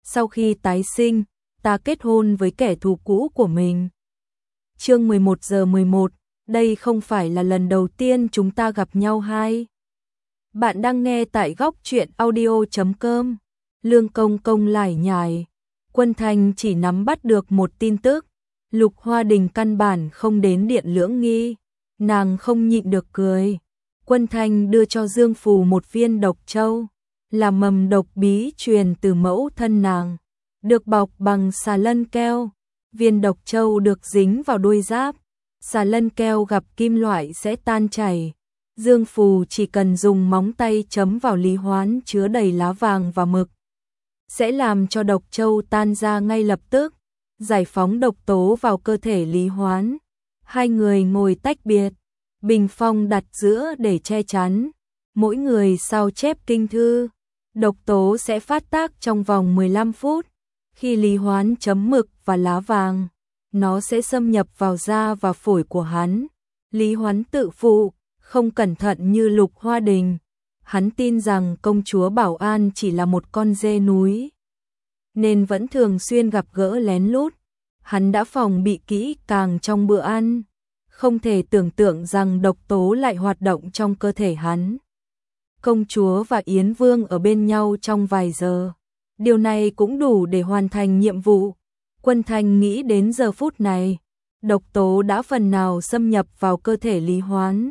sau khi tái sinh, ta kết hôn với kẻ thù cũ của mình. Chương 11 giờ 11, đây không phải là lần đầu tiên chúng ta gặp nhau hai. Bạn đang nghe tại góc truyện audio.com. Lương Công Công lải nhải. Quân Thanh chỉ nắm bắt được một tin tức. Lục Hoa Đình căn bản không đến Điện Lưỡng Nghi. Nàng không nhịn được cười. Quân Thanh đưa cho Dương Phù một viên độc châu, là mầm độc bí truyền từ mẫu thân nàng, được bọc bằng xà lân keo. Viên độc châu được dính vào đuôi giáp, xà lân keo gặp kim loại sẽ tan chảy. Dương Phù chỉ cần dùng móng tay chấm vào lý hoán chứa đầy lá vàng và mực, sẽ làm cho độc châu tan ra ngay lập tức, giải phóng độc tố vào cơ thể Lý Hoán. Hai người ngồi tách biệt, bình phong đặt giữa để che chắn, mỗi người sao chép kinh thư. Độc tố sẽ phát tác trong vòng 15 phút. Khi Lý Hoán chấm mực và lá vàng, nó sẽ xâm nhập vào da và phổi của hắn. Lý Hoán tự phụ, không cẩn thận như Lục Hoa Đình. Hắn tin rằng công chúa Bảo An chỉ là một con dê núi, nên vẫn thường xuyên gặp gỡ lén lút. Hắn đã phòng bị kỹ càng trong bữa ăn, không thể tưởng tượng rằng độc tố lại hoạt động trong cơ thể hắn. Công chúa và Yến Vương ở bên nhau trong vài giờ, điều này cũng đủ để hoàn thành nhiệm vụ. Quân Thanh nghĩ đến giờ phút này, độc tố đã phần nào xâm nhập vào cơ thể Lý Hoán.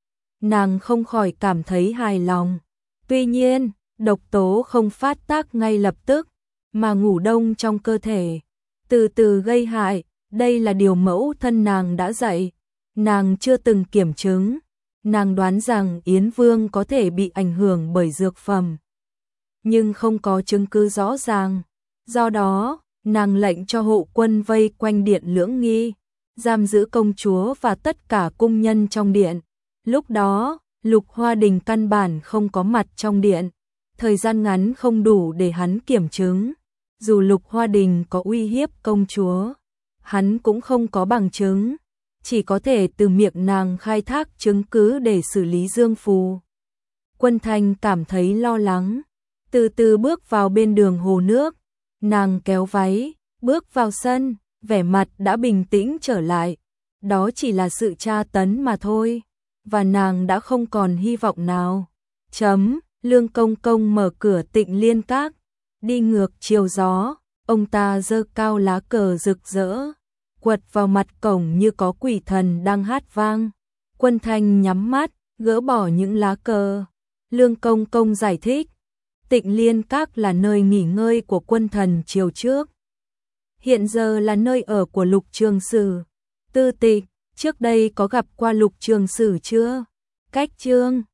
Nàng không khỏi cảm thấy hài lòng. Tuy nhiên, độc tố không phát tác ngay lập tức, mà ngủ đông trong cơ thể, từ từ gây hại. Đây là điều mẫu thân nàng đã dạy. Nàng chưa từng kiểm chứng. Nàng đoán rằng Yến Vương có thể bị ảnh hưởng bởi dược phẩm, nhưng không có chứng cứ rõ ràng. Do đó, nàng lệnh cho hộ quân vây quanh Điện Lưỡng Nghi, giam giữ công chúa và tất cả cung nhân trong điện. Lúc đó, Lục Hoa Đình căn bản không có mặt trong điện. Thời gian ngắn không đủ để hắn kiểm chứng. Dù Lục Hoa Đình có uy hiếp công chúa, hắn cũng không có bằng chứng, chỉ có thể từ miệng nàng khai thác chứng cứ để xử lý Dương Phù. Quân Thanh cảm thấy lo lắng, từ từ bước vào bên đường hồ nước. Nàng kéo váy, bước vào sân, vẻ mặt đã bình tĩnh trở lại. Đó chỉ là sự tra tấn mà thôi, và nàng đã không còn hy vọng nào. Lương Công Công mở cửa Tịnh Liên Các, đi ngược chiều gió. Ông ta giơ cao lá cờ rực rỡ, quật vào mặt cổng như có quỷ thần đang hát vang. Quân Thanh nhắm mắt, gỡ bỏ những lá cờ. Lương Công Công giải thích, Tịnh Liên Các là nơi nghỉ ngơi của quân thần triều trước, hiện giờ là nơi ở của Lục Trường Sử. Tư Tịch, trước đây có gặp qua Lục Trường Sử chưa? Cách chương